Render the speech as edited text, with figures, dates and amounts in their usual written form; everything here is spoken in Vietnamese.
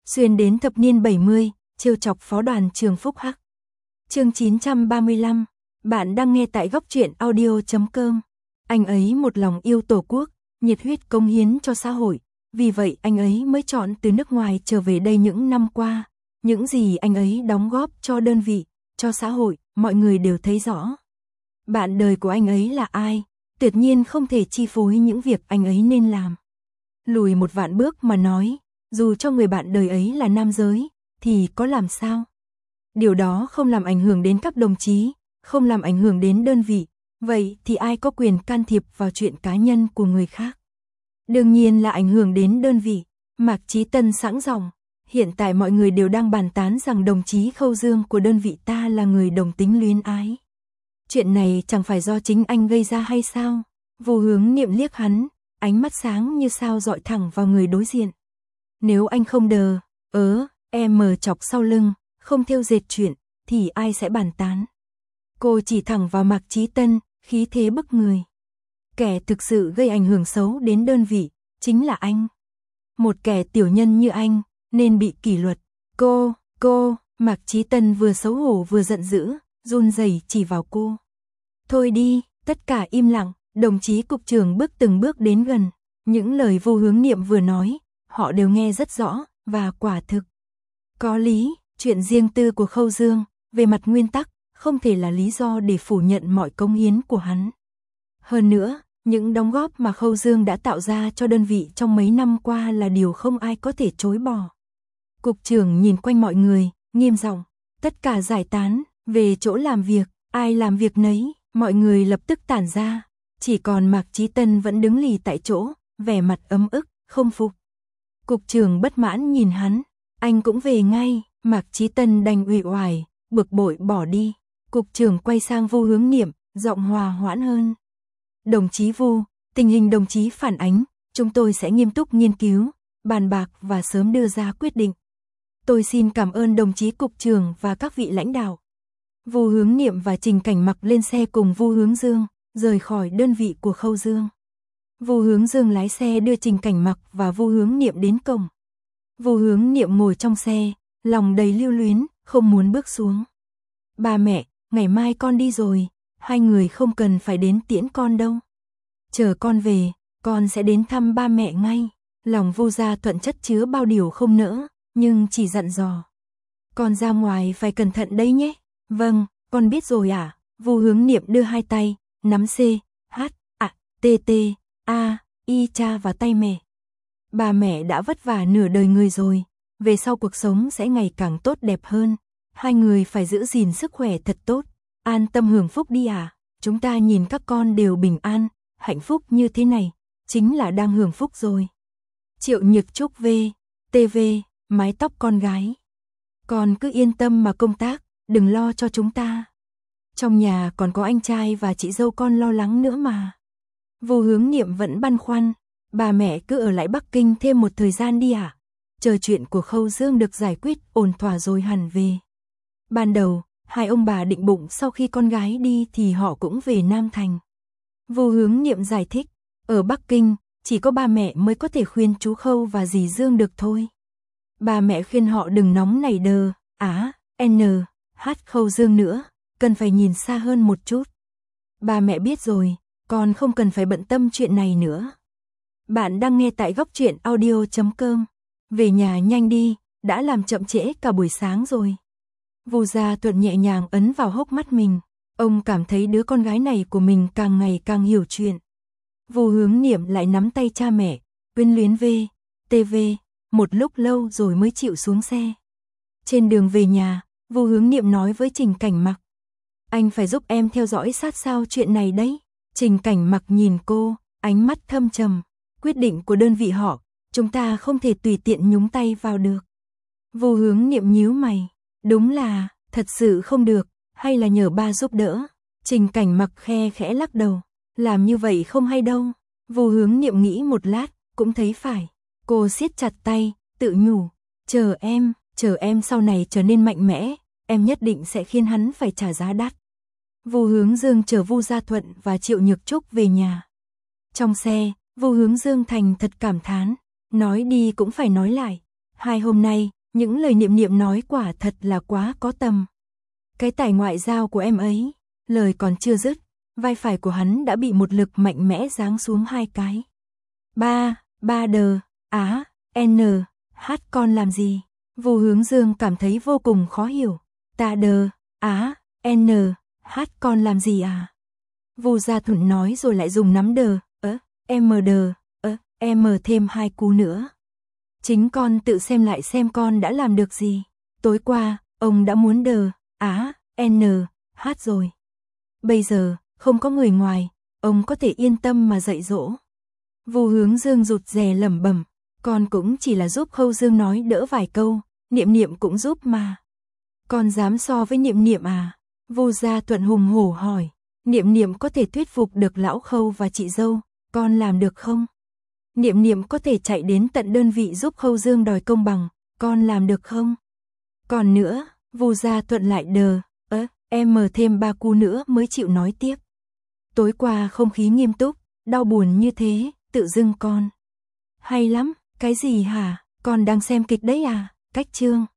xuyên đến thập niên 70, trêu chọc phó đoàn trường Phúc Hắc. Chương 935, bạn đang nghe tại góc truyện audio.com. Anh ấy một lòng yêu Tổ quốc, nhiệt huyết cống hiến cho xã hội, vì vậy anh ấy mới chọn từ nước ngoài trở về đây những năm qua. Những gì anh ấy đóng góp cho đơn vị, cho xã hội, mọi người đều thấy rõ. Bạn đời của anh ấy là ai? Tuyệt nhiên không thể chi phối những việc anh ấy nên làm. Lùi một vạn bước mà nói, dù cho người bạn đời ấy là nam giới, thì có làm sao? Điều đó không làm ảnh hưởng đến các đồng chí, không làm ảnh hưởng đến đơn vị, vậy thì ai có quyền can thiệp vào chuyện cá nhân của người khác? Đương nhiên là ảnh hưởng đến đơn vị. Mạc Chí Tân sẵn giọng, hiện tại mọi người đều đang bàn tán rằng đồng chí Khâu Dương của đơn vị ta là người đồng tính luyến ái. Chuyện này chẳng phải do chính anh gây ra hay sao? Vô Hướng Niệm liếc hắn, ánh mắt sáng như sao dọi thẳng vào người đối diện. Nếu anh không đờ, mở chọc sau lưng, không theo dệt chuyện, thì ai sẽ bàn tán? Cô chỉ thẳng vào Mạc Chí Tân, khí thế bức người. Kẻ thực sự gây ảnh hưởng xấu đến đơn vị, chính là anh. Một kẻ tiểu nhân như anh, nên bị kỷ luật. Cô, Mạc Chí Tân vừa xấu hổ vừa giận dữ, run rẩy chỉ vào cô. Thôi đi, tất cả im lặng, đồng chí cục trưởng bước từng bước đến gần. Những lời Vô Hướng Niệm vừa nói, họ đều nghe rất rõ, và quả thực. Có lý, chuyện riêng tư của Khâu Dương, về mặt nguyên tắc, không thể là lý do để phủ nhận mọi cống hiến của hắn. Hơn nữa, những đóng góp mà Khâu Dương đã tạo ra cho đơn vị trong mấy năm qua là điều không ai có thể chối bỏ. Cục trưởng nhìn quanh mọi người, nghiêm giọng, tất cả giải tán, về chỗ làm việc, ai làm việc nấy, mọi người lập tức tản ra. Chỉ còn Mạc Chí Tân vẫn đứng lì tại chỗ, vẻ mặt ấm ức, không phục. Cục trưởng bất mãn nhìn hắn, anh cũng về ngay. Mạc Chí Tân đành uể oải, bực bội bỏ đi. Cục trưởng quay sang Vô Hướng Niệm, giọng hòa hoãn hơn. Đồng chí Vu, tình hình đồng chí phản ánh, chúng tôi sẽ nghiêm túc nghiên cứu, bàn bạc và sớm đưa ra quyết định. Tôi xin cảm ơn đồng chí cục trưởng và các vị lãnh đạo. Vô Hướng Niệm và Trình Cảnh Mặc lên xe cùng Vô Hướng Dương, rời khỏi đơn vị của Khâu Dương. Vô Hướng Dương lái xe đưa Trình Cảnh Mặc và Vô Hướng Niệm đến cổng. Vô Hướng Niệm ngồi trong xe, lòng đầy lưu luyến, không muốn bước xuống. Ba mẹ, ngày mai con đi rồi, hai người không cần phải đến tiễn con đâu. Chờ con về, con sẽ đến thăm ba mẹ ngay. Lòng Vô Gia Thuận chất chứa bao điều không nỡ, nhưng chỉ dặn dò. Con ra ngoài phải cẩn thận đấy nhé. Vâng, con biết rồi ạ. Vô Hướng Niệm đưa hai tay, nắm C, H, A, T, T, A, I cha vào tay mẹ. Bà mẹ đã vất vả nửa đời người rồi, về sau cuộc sống sẽ ngày càng tốt đẹp hơn. Hai người phải giữ gìn sức khỏe thật tốt, an tâm hưởng phúc đi à. Chúng ta nhìn các con đều bình an, hạnh phúc như thế này, chính là đang hưởng phúc rồi. Triệu Nhược Trúc V, TV, mái tóc con gái. Con cứ yên tâm mà công tác, đừng lo cho chúng ta. Trong nhà còn có anh trai và chị dâu con lo lắng nữa mà. Vô Hướng Niệm vẫn băn khoăn, bà mẹ cứ ở lại Bắc Kinh thêm một thời gian đi à? Chờ chuyện của Khâu Dương được giải quyết ổn thỏa rồi hẳn về. Ban đầu, hai ông bà định bụng sau khi con gái đi thì họ cũng về Nam Thành. Vô Hướng Niệm giải thích, ở Bắc Kinh, chỉ có ba mẹ mới có thể khuyên chú Khâu và dì Dương được thôi. Ba mẹ khuyên họ đừng nóng nảy đờ, Khâu Dương nữa, cần phải nhìn xa hơn một chút. Ba mẹ biết rồi, con không cần phải bận tâm chuyện này nữa. Bạn đang nghe tại góc truyện audio.com. Về nhà nhanh đi, đã làm chậm trễ cả buổi sáng rồi. Vô Gia Thuận nhẹ nhàng ấn vào hốc mắt mình. Ông cảm thấy đứa con gái này của mình càng ngày càng hiểu chuyện. Vô Hướng Niệm lại nắm tay cha mẹ, quyến luyến V, TV, một lúc lâu rồi mới chịu xuống xe. Trên đường về nhà, Vô Hướng Niệm nói với Trình Cảnh Mặc. Anh phải giúp em theo dõi sát sao chuyện này đấy. Trình Cảnh Mặc nhìn cô, ánh mắt thâm trầm. Quyết định của đơn vị họ, chúng ta không thể tùy tiện nhúng tay vào được. Vô Hướng Niệm nhíu mày. Đúng là, thật sự không được, hay là nhờ ba giúp đỡ. Trình Cảnh Mặc khe khẽ lắc đầu. Làm như vậy không hay đâu. Vô Hướng Niệm nghĩ một lát, cũng thấy phải. Cô siết chặt tay, tự nhủ. Chờ em sau này trở nên mạnh mẽ, em nhất định sẽ khiến hắn phải trả giá đắt. Vô Hướng Dương chở Vô Gia Thuận và Triệu Nhược Trúc về nhà. Trong xe, Vô Hướng Dương thành thật cảm thán. Nói đi cũng phải nói lại. 2 hôm nay, Những lời Niệm Niệm nói quả thật là quá có tầm. Cái tài ngoại giao của em ấy, lời còn chưa dứt, vai phải của hắn đã bị một lực mạnh mẽ giáng xuống 2 cái. Ba đờ, á, n, hát con làm gì? Vu Hướng Dương cảm thấy vô cùng khó hiểu. Ta đờ, á, n, hát con làm gì à? Vu Gia Thuận nói rồi lại dùng nắm đờ, đờ, thêm 2 cú nữa. Chính con tự xem lại xem con đã làm được gì. Tối qua, ông đã muốn đờ, á, n, hát rồi. Bây giờ, không có người ngoài, ông có thể yên tâm mà dạy dỗ. Vu Hướng Dương rụt rè lẩm bẩm, con cũng chỉ là giúp Khâu Dương nói đỡ vài câu, Niệm Niệm cũng giúp mà. Con dám so với Niệm Niệm à? Vu Gia Thuận hùng hổ hỏi. Niệm Niệm có thể thuyết phục được lão Khâu và chị dâu, con làm được không? Niệm Niệm có thể chạy đến tận đơn vị giúp Khâu Dương đòi công bằng, con làm được không? Còn nữa, Vu Gia Thuận lại đờ, thêm 3 cú nữa mới chịu nói tiếp. Tối qua không khí nghiêm túc, đau buồn như thế, tự dưng con. Hay lắm, cái gì hả? Con đang xem kịch đấy à? Cách chương.